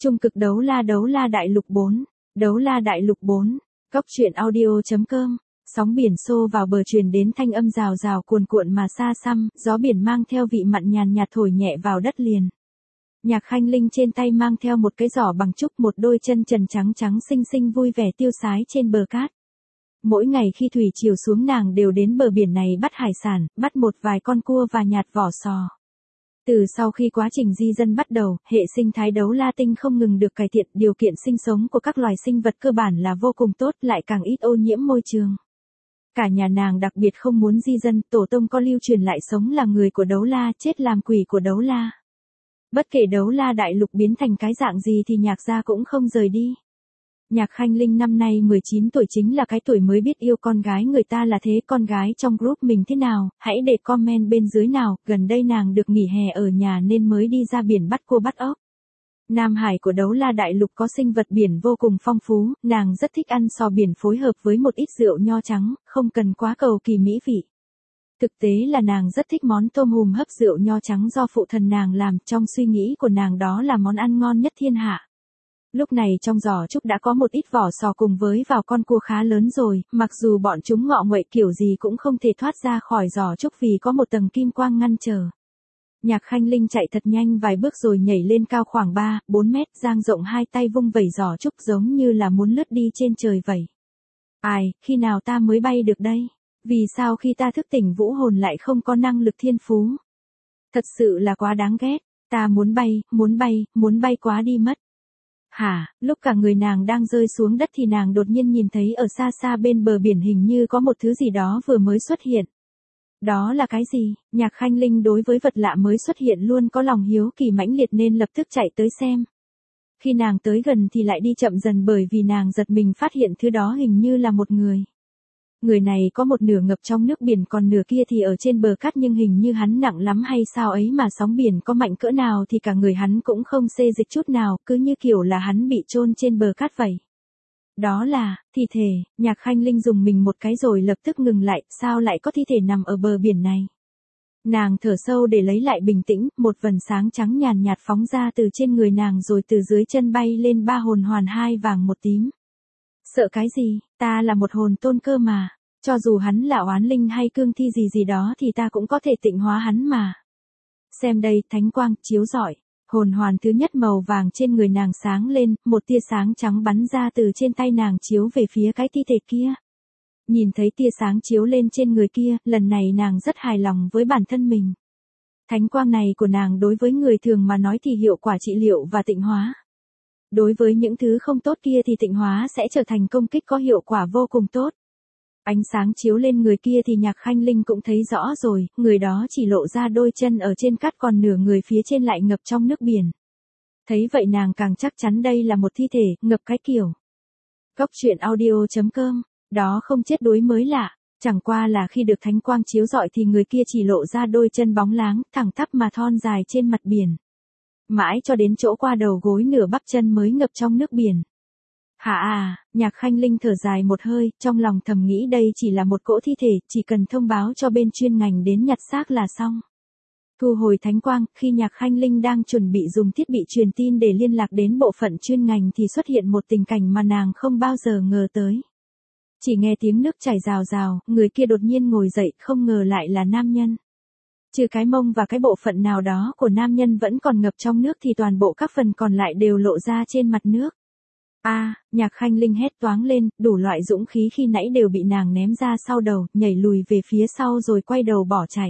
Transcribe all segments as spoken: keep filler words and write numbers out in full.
Trung cực đấu la đấu la đại lục bốn. Đấu la đại lục bốn. Cóc truyện audio.com. Sóng biển xô vào bờ truyền đến thanh âm rào rào cuồn cuộn mà xa xăm, gió biển mang theo vị mặn nhàn nhạt thổi nhẹ vào đất liền. Nhạc Khanh Linh trên tay mang theo một cái giỏ bằng trúc, một đôi chân trần trắng trắng xinh xinh vui vẻ tiêu sái trên bờ cát. Mỗi ngày khi thủy chiều xuống nàng đều đến bờ biển này bắt hải sản, bắt một vài con cua và nhạt vỏ sò. Từ sau khi quá trình di dân bắt đầu, hệ sinh thái đấu la tinh không ngừng được cải thiện, điều kiện sinh sống của các loài sinh vật cơ bản là vô cùng tốt, lại càng ít ô nhiễm môi trường. Cả nhà nàng đặc biệt không muốn di dân, tổ tông có lưu truyền lại sống là người của đấu la, chết làm quỷ của đấu la. Bất kể đấu la đại lục biến thành cái dạng gì thì nhạc gia cũng không rời đi. Nhạc Khanh Linh năm nay mười chín tuổi, chính là cái tuổi mới biết yêu con gái người ta là thế. Con gái trong group mình thế nào, hãy để comment bên dưới nào. Gần đây nàng được nghỉ hè ở nhà nên mới đi ra biển bắt cua bắt ốc. Nam Hải của đấu la đại lục có sinh vật biển vô cùng phong phú, nàng rất thích ăn sò biển phối hợp với một ít rượu nho trắng, không cần quá cầu kỳ mỹ vị. Thực tế là nàng rất thích món tôm hùm hấp rượu nho trắng do phụ thần nàng làm, trong suy nghĩ của nàng đó là món ăn ngon nhất thiên hạ. Lúc này trong giỏ trúc đã có một ít vỏ sò cùng với vào con cua khá lớn rồi, mặc dù bọn chúng ngọ nguậy kiểu gì cũng không thể thoát ra khỏi giỏ trúc vì có một tầng kim quang ngăn trở. Nhạc Khanh Linh chạy thật nhanh vài bước rồi nhảy lên cao khoảng ba, bốn mét, dang rộng hai tay vung vẩy giỏ trúc giống như là muốn lướt đi trên trời vậy. Ai, khi nào ta mới bay được đây? Vì sao khi ta thức tỉnh vũ hồn lại không có năng lực thiên phú? Thật sự là quá đáng ghét, ta muốn bay, muốn bay, muốn bay quá đi mất. Hả, lúc cả người nàng đang rơi xuống đất thì nàng đột nhiên nhìn thấy ở xa xa bên bờ biển hình như có một thứ gì đó vừa mới xuất hiện. Đó là cái gì? Nhạc Khanh Linh đối với vật lạ mới xuất hiện luôn có lòng hiếu kỳ mãnh liệt nên lập tức chạy tới xem. Khi nàng tới gần thì lại đi chậm dần bởi vì nàng giật mình phát hiện thứ đó hình như là một người. Người này có một nửa ngập trong nước biển còn nửa kia thì ở trên bờ cát, nhưng hình như hắn nặng lắm hay sao ấy mà sóng biển có mạnh cỡ nào thì cả người hắn cũng không xê dịch chút nào, cứ như kiểu là hắn bị chôn trên bờ cát vậy. Đó là, thi thể. Nhạc Khanh Linh dùng mình một cái rồi lập tức ngừng lại, sao lại có thi thể nằm ở bờ biển này? Nàng thở sâu để lấy lại bình tĩnh, một vầng sáng trắng nhàn nhạt phóng ra từ trên người nàng rồi từ dưới chân bay lên, ba hồn hoàn hai vàng một tím. Sợ cái gì, ta là một hồn tôn cơ mà, cho dù hắn là oán linh hay cương thi gì gì đó thì ta cũng có thể tịnh hóa hắn mà. Xem đây, thánh quang, chiếu rọi. Hồn hoàn thứ nhất màu vàng trên người nàng sáng lên, một tia sáng trắng bắn ra từ trên tay nàng chiếu về phía cái thi thể kia. Nhìn thấy tia sáng chiếu lên trên người kia, lần này nàng rất hài lòng với bản thân mình. Thánh quang này của nàng đối với người thường mà nói thì hiệu quả trị liệu và tịnh hóa. Đối với những thứ không tốt kia thì tịnh hóa sẽ trở thành công kích có hiệu quả vô cùng tốt. Ánh sáng chiếu lên người kia thì Nhạc Khanh Linh cũng thấy rõ rồi, người đó chỉ lộ ra đôi chân ở trên cát còn nửa người phía trên lại ngập trong nước biển. Thấy vậy nàng càng chắc chắn đây là một thi thể, ngập cái kiểu. Cóc truyện audio.com, đó không chết đuối mới lạ, chẳng qua là khi được thánh quang chiếu rọi thì người kia chỉ lộ ra đôi chân bóng láng, thẳng tắp mà thon dài trên mặt biển. Mãi cho đến chỗ qua đầu gối nửa bắp chân mới ngập trong nước biển. Hả à, Nhạc Khanh Linh thở dài một hơi, trong lòng thầm nghĩ đây chỉ là một cỗ thi thể, chỉ cần thông báo cho bên chuyên ngành đến nhặt xác là xong. Thu hồi thánh quang, khi Nhạc Khanh Linh đang chuẩn bị dùng thiết bị truyền tin để liên lạc đến bộ phận chuyên ngành thì xuất hiện một tình cảnh mà nàng không bao giờ ngờ tới. Chỉ nghe tiếng nước chảy rào rào, người kia đột nhiên ngồi dậy, không ngờ lại là nam nhân. Trừ cái mông và cái bộ phận nào đó của nam nhân vẫn còn ngập trong nước thì toàn bộ các phần còn lại đều lộ ra trên mặt nước. A, à, Nhạc Khanh Linh hét toáng lên, đủ loại dũng khí khi nãy đều bị nàng ném ra sau đầu, nhảy lùi về phía sau rồi quay đầu bỏ chạy.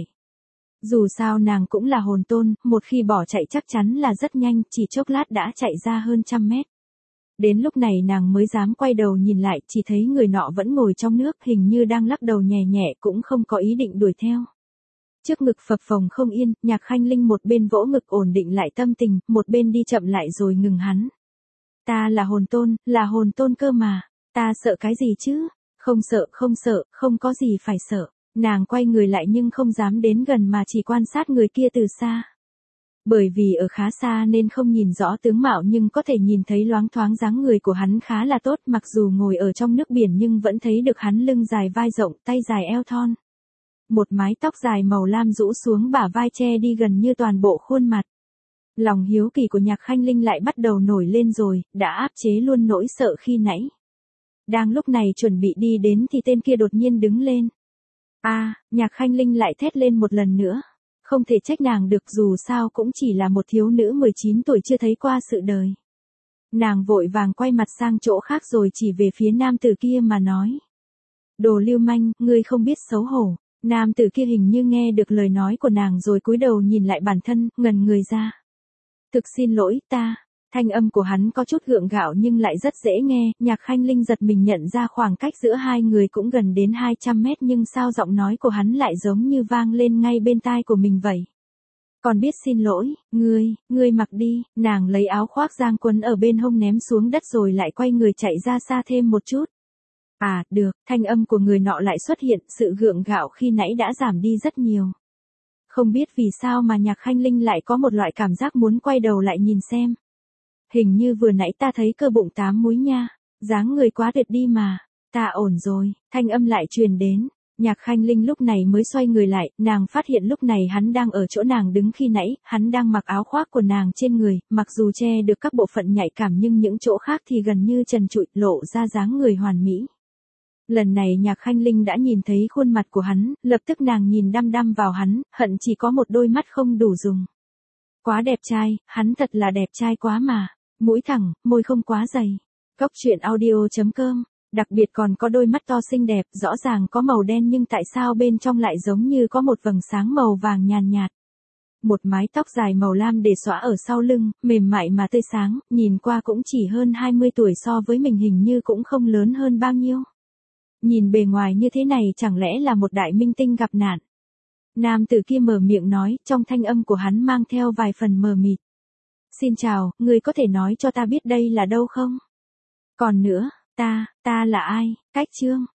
Dù sao nàng cũng là hồn tôn, một khi bỏ chạy chắc chắn là rất nhanh, chỉ chốc lát đã chạy ra hơn trăm mét. Đến lúc này nàng mới dám quay đầu nhìn lại, chỉ thấy người nọ vẫn ngồi trong nước, hình như đang lắc đầu nhẹ nhẹ, cũng không có ý định đuổi theo. Trước ngực phập phồng không yên, Nhạc Khanh Linh một bên vỗ ngực ổn định lại tâm tình, một bên đi chậm lại rồi ngừng hắn. Ta là hồn tôn, là hồn tôn cơ mà, ta sợ cái gì chứ? Không sợ, không sợ, không có gì phải sợ. Nàng quay người lại nhưng không dám đến gần mà chỉ quan sát người kia từ xa. Bởi vì ở khá xa nên không nhìn rõ tướng mạo nhưng có thể nhìn thấy loáng thoáng dáng người của hắn khá là tốt, mặc dù ngồi ở trong nước biển nhưng vẫn thấy được hắn lưng dài vai rộng, tay dài eo thon. Một mái tóc dài màu lam rũ xuống bả vai che đi gần như toàn bộ khuôn mặt. Lòng hiếu kỳ của Nhạc Khanh Linh lại bắt đầu nổi lên rồi, đã áp chế luôn nỗi sợ khi nãy. Đang lúc này chuẩn bị đi đến thì tên kia đột nhiên đứng lên. A, à, Nhạc Khanh Linh lại thét lên một lần nữa. Không thể trách nàng được, dù sao cũng chỉ là một thiếu nữ mười chín tuổi chưa thấy qua sự đời. Nàng vội vàng quay mặt sang chỗ khác rồi chỉ về phía nam tử kia mà nói. Đồ lưu manh, ngươi không biết xấu hổ. Nam tử kia hình như nghe được lời nói của nàng rồi cúi đầu nhìn lại bản thân, ngẩn người ra. Thực xin lỗi ta. Thanh âm của hắn có chút gượng gạo nhưng lại rất dễ nghe. Nhạc Khanh Linh giật mình nhận ra khoảng cách giữa hai người cũng gần đến hai trăm mét, nhưng sao giọng nói của hắn lại giống như vang lên ngay bên tai của mình vậy. Còn biết xin lỗi, ngươi, ngươi mặc đi. Nàng lấy áo khoác giang quấn ở bên hông ném xuống đất rồi lại quay người chạy ra xa thêm một chút. À, được, thanh âm của người nọ lại xuất hiện, sự gượng gạo khi nãy đã giảm đi rất nhiều. Không biết vì sao mà Nhạc Khanh Linh lại có một loại cảm giác muốn quay đầu lại nhìn xem. Hình như vừa nãy ta thấy cơ bụng tám múi nha, dáng người quá tuyệt đi mà. Ta ổn rồi, thanh âm lại truyền đến. Nhạc Khanh Linh lúc này mới xoay người lại, nàng phát hiện lúc này hắn đang ở chỗ nàng đứng khi nãy, hắn đang mặc áo khoác của nàng trên người, mặc dù che được các bộ phận nhạy cảm nhưng những chỗ khác thì gần như trần trụi, lộ ra dáng người hoàn mỹ. Lần này Nhạc Khanh Linh đã nhìn thấy khuôn mặt của hắn, lập tức nàng nhìn đăm đăm vào hắn, hận chỉ có một đôi mắt không đủ dùng. Quá đẹp trai, hắn thật là đẹp trai quá mà. Mũi thẳng, môi không quá dày. Cốc truyện audio chấm com. Đặc biệt còn có đôi mắt to xinh đẹp, rõ ràng có màu đen nhưng tại sao bên trong lại giống như có một vầng sáng màu vàng nhàn nhạt. Một mái tóc dài màu lam để xõa ở sau lưng, mềm mại mà tươi sáng, nhìn qua cũng chỉ hơn hai mươi tuổi, so với mình hình như cũng không lớn hơn bao nhiêu. Nhìn bề ngoài như thế này chẳng lẽ là một đại minh tinh gặp nạn. Nam tử kia mở miệng nói, trong thanh âm của hắn mang theo vài phần mờ mịt. Xin chào, người có thể nói cho ta biết đây là đâu không? Còn nữa, ta, ta là ai? Cách chương.